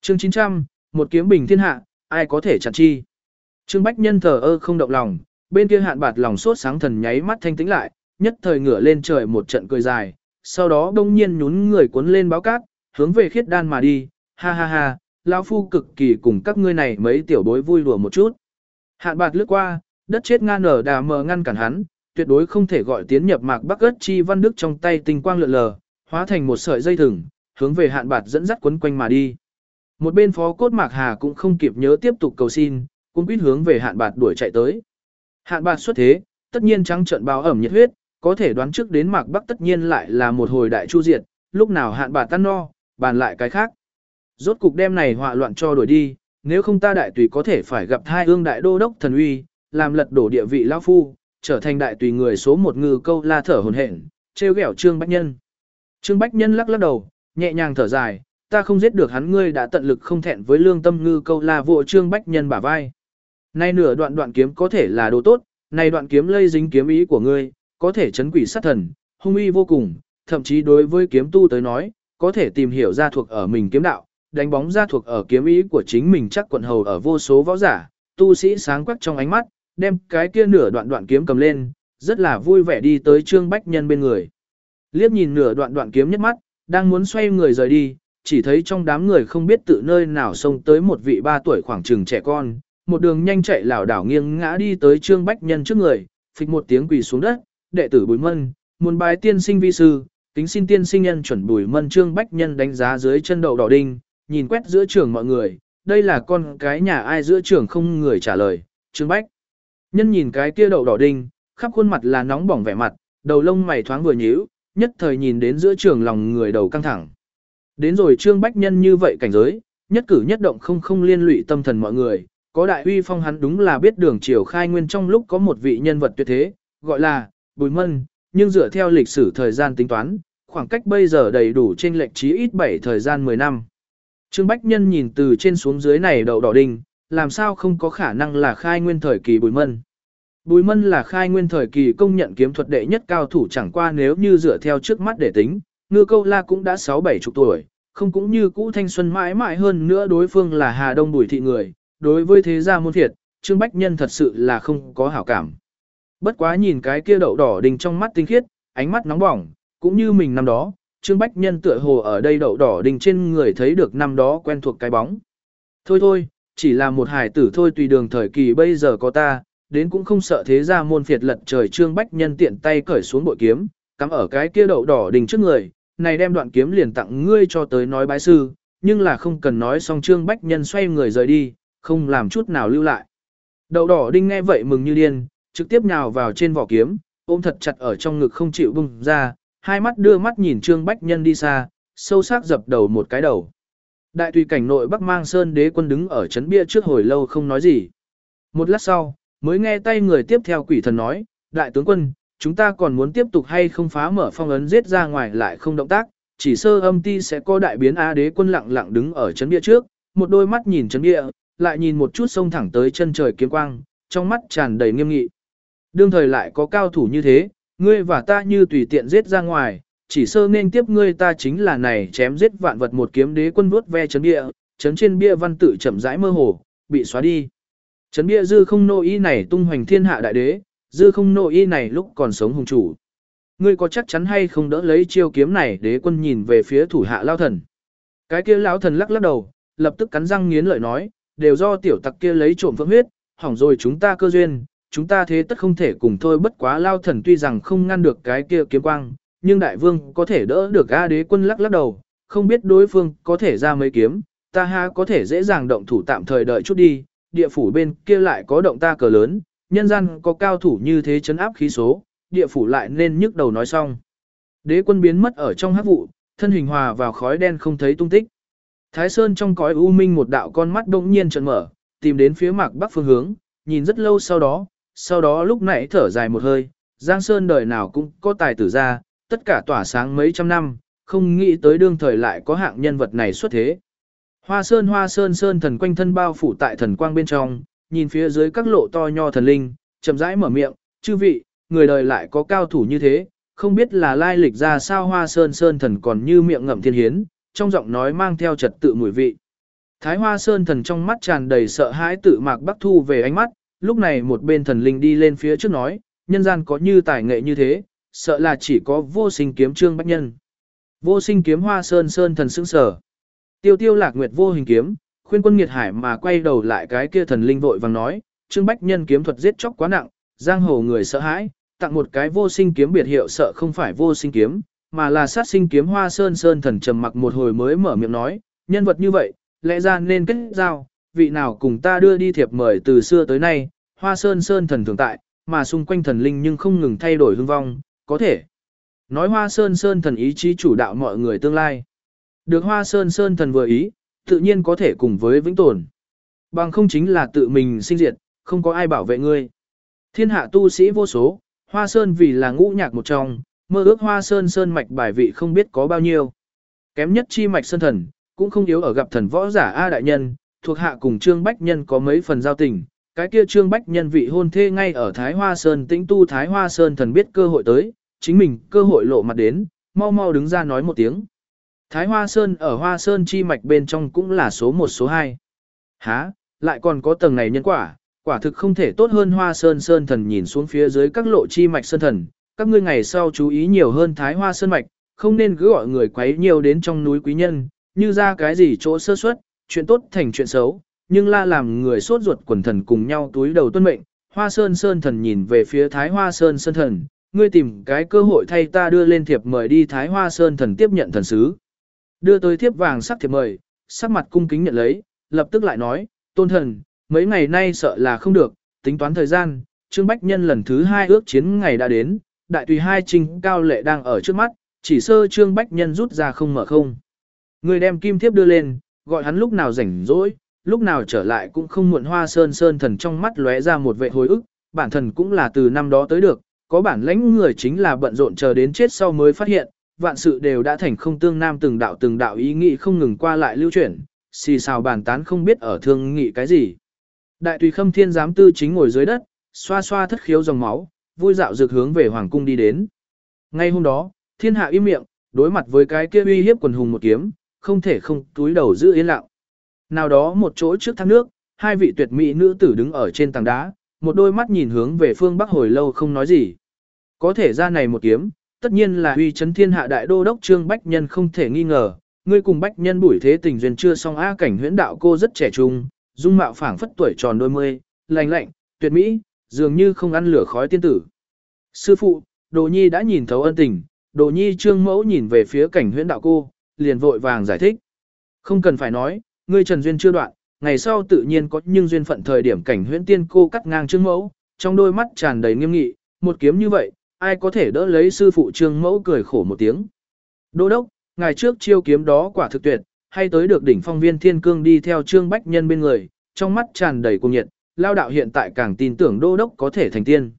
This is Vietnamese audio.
Chương 900, một kiếm bình thiên hạ, ai có thể chặn chi. Trương Bách Nhân thờ ơ không động lòng, bên kia Hạn Bạt lòng sốt sáng thần nháy mắt thanh tĩnh lại, nhất thời ngửa lên trời một trận cười dài, sau đó đông nhiên nhún người cuốn lên báo cát, hướng về Khiết Đan mà đi, ha ha ha, lão phu cực kỳ cùng các ngươi này mấy tiểu bối vui đùa một chút. Hạn Bạt lướt qua, đất chết ngan ở đà mờ ngăn cản hắn, tuyệt đối không thể gọi tiến nhập Mạc Bắc Ất Chi Văn Đức trong tay tinh quang lượn lờ, hóa thành một sợi dây thừng, hướng về Hạn Bạt dẫn dắt quấn quanh mà đi. Một bên Phó Cốt Mạc Hà cũng không kịp nhớ tiếp tục cầu xin, cũng biết hướng về Hạn Bạt đuổi chạy tới. Hạn Bạt xuất thế, tất nhiên trắng trợn báo ẩm nhiệt huyết, có thể đoán trước đến Mạc Bắc tất nhiên lại là một hồi đại chu diệt, lúc nào Hạn Bạt tan no, bàn lại cái khác. Rốt cục đem này họa loạn cho đuổi đi, nếu không ta đại tùy có thể phải gặp hai ương đại đô đốc thần uy, làm lật đổ địa vị lão phu, trở thành đại tùy người số một Ngư Câu La thở hổn hển, trêu ghẹo Trương Bách Nhân. Trương Bách Nhân lắc lắc đầu, nhẹ nhàng thở dài, ta không giết được hắn, ngươi đã tận lực không thẹn với lương tâm. Ngư Câu La vỗ Trương Bách Nhân bả vai. Nay nửa đoạn kiếm có thể là đồ tốt, này đoạn kiếm lây dính kiếm ý của ngươi, có thể chấn quỷ sát thần, hung uy vô cùng, thậm chí đối với kiếm tu tới nói, có thể tìm hiểu ra thuộc ở mình kiếm đạo, đánh bóng ra thuộc ở kiếm ý của chính mình. Chắc quận hầu ở vô số võ giả, tu sĩ sáng quắc trong ánh mắt, đem cái kia nửa đoạn kiếm cầm lên, rất là vui vẻ đi tới Trương Bách Nhân bên người. Liếc nhìn nửa đoạn kiếm nhất mắt, đang muốn xoay người rời đi, chỉ thấy trong đám người không biết tự nơi nào xông tới một vị 3 tuổi khoảng chừng trẻ con, một đường nhanh chạy lảo đảo nghiêng ngã đi tới Trương Bách Nhân trước người, phịch một tiếng quỳ xuống đất, đệ tử Bùi Mân, muốn bái tiên sinh vi sư, kính xin tiên sinh nhân chuẩn Bùi Mân. Trương Bách Nhân đánh giá dưới chân đậu đỏ đinh, nhìn quét giữa trường mọi người, đây là con cái nhà ai? Giữa trường không người trả lời. Trương Bách Nhân nhìn cái kia đậu đỏ đinh, khắp khuôn mặt là nóng bỏng vẻ mặt, đầu lông mày thoáng vừa nhíu, nhất thời nhìn đến giữa trường lòng người đầu căng thẳng. Đến rồi Trương Bách Nhân như vậy cảnh giới, nhất cử nhất động không liên lụy tâm thần mọi người, có đại uy phong hắn đúng là biết đường triều khai nguyên trong lúc có một vị nhân vật tuyệt thế, gọi là Bùi Mân, nhưng dựa theo lịch sử thời gian tính toán, khoảng cách bây giờ đầy đủ chênh lệch chí ít 7 thời gian 10 năm. Trương Bách Nhân nhìn từ trên xuống dưới này đậu đỏ đinh, làm sao không có khả năng là khai nguyên thời kỳ Bùi Mân. Bùi Mân là khai nguyên thời kỳ công nhận kiếm thuật đệ nhất cao thủ, chẳng qua nếu như dựa theo trước mắt để tính, Ngư Câu La cũng đã 6-7 chục tuổi, không cũng như cũ thanh xuân mãi mãi. hơn nữa đối phương là Hà Đông Bùi thị người, đối với thế gia môn phiệt, Trương Bách Nhân thật sự là không có hảo cảm. Bất quá nhìn cái kia đậu đỏ đinh trong mắt tinh khiết, ánh mắt nóng bỏng, cũng như mình năm đó, Trương Bách Nhân tựa hồ ở đây đậu đỏ đinh trên người thấy được năm đó quen thuộc cái bóng. Thôi, chỉ là một hải tử thôi, tùy đường thời kỳ bây giờ có ta, đến cũng không sợ thế gia môn phiệt lật trời. Trương Bách Nhân tiện tay cởi xuống bội kiếm, cắm ở cái kia đậu đỏ đinh trước người, này đem đoạn kiếm liền tặng ngươi cho tới nói bái sư, nhưng là không cần nói xong Trương Bách Nhân xoay người rời đi, không làm chút nào lưu lại. Đậu đỏ đinh nghe vậy mừng như điên, trực tiếp nhào vào trên vỏ kiếm, ôm thật chặt ở trong ngực không chịu bung ra, hai mắt đưa mắt nhìn Trương Bách Nhân đi xa, sâu sắc dập đầu một cái đầu. Đại tùy cảnh nội Bắc Mang Sơn đế quân đứng ở trấn bia trước hồi lâu không nói gì. Một lát sau, mới nghe tay người tiếp theo Quỷ Thần nói, đại tướng quân, chúng ta còn muốn tiếp tục hay không? Phá mở phong ấn giết ra ngoài lại không động tác, chỉ sơ âm ti sẽ có đại biến. Đế quân lặng lặng đứng ở trấn bia trước, một đôi mắt nhìn trấn bia, lại nhìn một chút sông thẳng tới chân trời kiếm quang, trong mắt tràn đầy nghiêm nghị. Đương thời lại có cao thủ như thế, ngươi và ta như tùy tiện giết ra ngoài, chỉ sơ nên tiếp ngươi ta chính là này chém giết vạn vật một kiếm. Đế quân vuốt ve trấn bia, trấn trên bia văn tự chậm rãi mơ hồ, bị xóa đi. Trấn bia dư không nô y này tung hoành thiên hạ đại đế, dư không nô y này lúc còn sống hùng chủ. Ngươi có chắc chắn hay không đỡ lấy chiêu kiếm này? Đế quân nhìn về phía thủ hạ Lao Thần. Cái kia Lão Thần lắc lắc đầu, lập tức cắn răng nghiến lợi nói, đều do tiểu tặc kia lấy trộm phượng huyết, hỏng rồi chúng ta cơ duyên, chúng ta thế tất không thể cùng thôi. Bất quá Lao Thần tuy rằng không ngăn được cái kia kiếm quang, nhưng đại vương có thể đỡ được. Đế quân lắc lắc đầu, không biết đối phương có thể ra mấy kiếm, ta ha có thể dễ dàng động thủ, tạm thời đợi chút đi. Địa phủ bên kia lại có động ta cờ lớn, nhân gian có cao thủ như thế chấn áp khí số, địa phủ lại nên nhức đầu. Nói xong, đế quân biến mất ở trong hắc vụ, thân hình hòa vào khói đen không thấy tung tích. Thái Sơn trong cõi u minh một đạo con mắt bỗng nhiên trợn mở, tìm đến phía Mạc Bắc phương hướng, nhìn rất lâu sau đó lúc nãy thở dài một hơi, Giang Sơn đời nào cũng có tài tử ra, tất cả tỏa sáng mấy trăm năm, không nghĩ tới đương thời lại có hạng nhân vật này xuất thế. Hoa Sơn sơn thần quanh thân bao phủ tại thần quang bên trong, nhìn phía dưới các lộ to nho thần linh, chậm rãi mở miệng, chư vị, người đời lại có cao thủ như thế, không biết là lai lịch ra sao. Hoa Sơn thần còn như miệng ngậm thiên hiến, trong giọng nói mang theo trật tự mùi vị. Thái Hoa Sơn thần trong mắt tràn đầy sợ hãi tự Mạc Bắc thu về ánh mắt, lúc này một bên thần linh đi lên phía trước nói, nhân gian có như tài nghệ như thế, sợ là chỉ có vô sinh kiếm Trương Bách Nhân. Vô sinh kiếm Hoa Sơn Sơn thần sững sờ. Tiêu tiêu lạc nguyệt vô hình kiếm, khuyên quân nghiệt hải mà quay đầu lại cái kia thần linh vội vàng nói, Trương Bách Nhân kiếm thuật giết chóc quá nặng, giang hồ người sợ hãi, tặng một cái vô sinh kiếm biệt hiệu sợ không phải vô sinh kiếm, mà là sát sinh kiếm Hoa Sơn Sơn thần trầm mặc một hồi mới mở miệng nói, nhân vật như vậy, lẽ ra nên kết giao, vị nào cùng ta đưa đi thiệp mời từ xưa tới nay, Hoa Sơn Sơn thần thường tại, mà xung quanh thần linh nhưng không ngừng thay đổi hương vong, có thể nói Hoa Sơn Sơn thần ý chí chủ đạo mọi người tương lai. Được Hoa Sơn Sơn thần vừa ý, tự nhiên có thể cùng với vĩnh tồn. Bằng không chính là tự mình sinh diệt, không có ai bảo vệ ngươi. Thiên hạ tu sĩ vô số, Hoa Sơn vì là ngũ nhạc một trong, mơ ước Hoa Sơn Sơn mạch bài vị không biết có bao nhiêu. Kém nhất chi mạch Sơn thần, cũng không yếu ở gặp thần võ giả A đại nhân, thuộc hạ cùng Trương Bách Nhân có mấy phần giao tình. Cái kia Trương Bách Nhân vị hôn thê ngay ở Thái Hoa Sơn tĩnh tu Thái Hoa Sơn thần biết cơ hội tới, chính mình cơ hội lộ mặt đến, mau mau đứng ra nói một tiếng. Thái Hoa Sơn ở Hoa Sơn chi mạch bên trong cũng là số 1 số 2. Hả, lại còn có tầng này nhân quả, quả thực không thể tốt hơn Hoa Sơn Sơn thần nhìn xuống phía dưới các lộ chi mạch sơn thần, các ngươi ngày sau chú ý nhiều hơn Thái Hoa Sơn mạch, không nên cứ gọi người quấy nhiều đến trong núi quý nhân, như ra cái gì chỗ sơ suất, chuyện tốt thành chuyện xấu, nhưng la làm người sốt ruột quần thần cùng nhau túi đầu tuân mệnh. Hoa Sơn Sơn thần nhìn về phía Thái Hoa Sơn Sơn thần, ngươi tìm cái cơ hội thay ta đưa lên thiệp mời đi. Thái Hoa Sơn thần tiếp nhận thần sứ, đưa tới thiếp vàng sắc thiệp mời, sắc mặt cung kính nhận lấy, lập tức lại nói, tôn thần, mấy ngày nay sợ là không được, tính toán thời gian, Trương Bách Nhân lần thứ 2 ước chiến ngày đã đến, đại tùy 2 trình cao lệ đang ở trước mắt, chỉ sơ Trương Bách Nhân rút ra không mở không. Người đem kim thiếp đưa lên, gọi hắn lúc nào rảnh rỗi, lúc nào trở lại cũng không muộn. Hoa Sơn Sơn thần trong mắt lóe ra một vệ hồi ức, bản thần cũng là từ năm đó tới được, có bản lãnh người chính là bận rộn chờ đến chết sau mới phát hiện, vạn sự đều đã thành không tương nam, từng đạo ý nghĩ không ngừng qua lại lưu chuyển, xì xào bàn tán không biết ở thương nghị cái gì. Đại tùy Khâm Thiên giám tư chính ngồi dưới đất, xoa xoa thất khiếu dòng máu, vui dạo dược hướng về hoàng cung đi đến. Ngay hôm đó, thiên hạ im miệng, đối mặt với cái kia uy hiếp quần hùng một kiếm, không thể không túi đầu giữ yên lặng. Nào đó một chỗ trước thác nước, 2 vị tuyệt mỹ nữ tử đứng ở trên tảng đá, một đôi mắt nhìn hướng về phương bắc hồi lâu không nói gì. Có thể ra này một kiếm, tất nhiên là uy chấn thiên hạ đại đô đốc Trương Bách Nhân không thể nghi ngờ. Ngươi cùng Bách Nhân buổi thế tình duyên chưa xong. A Cảnh Huyễn đạo cô rất trẻ trung, dung mạo phảng phất tuổi tròn đôi mươi, lành lạnh, tuyệt mỹ, dường như không ăn lửa khói tiên tử. Sư phụ, Đồ Nhi đã nhìn thấu ân tình. Đồ Nhi Trương mẫu nhìn về phía Cảnh Huyễn đạo cô, liền vội vàng giải thích. Không cần phải nói, ngươi trần duyên chưa đoạn, ngày sau tự nhiên có, nhưng duyên phận thời điểm Cảnh Huyễn tiên cô cắt ngang Trương mẫu, trong đôi mắt tràn đầy nghiêm nghị, một kiếm như vậy, ai có thể đỡ lấy. Sư phụ Trương mẫu cười khổ một tiếng. Đô đốc, ngày trước chiêu kiếm đó quả thực tuyệt, hay tới được đỉnh phong Viên Thiên Cương đi theo Trương Bách Nhân bên người, trong mắt tràn đầy cuồng nhiệt, lao đạo hiện tại càng tin tưởng đô đốc có thể thành tiên.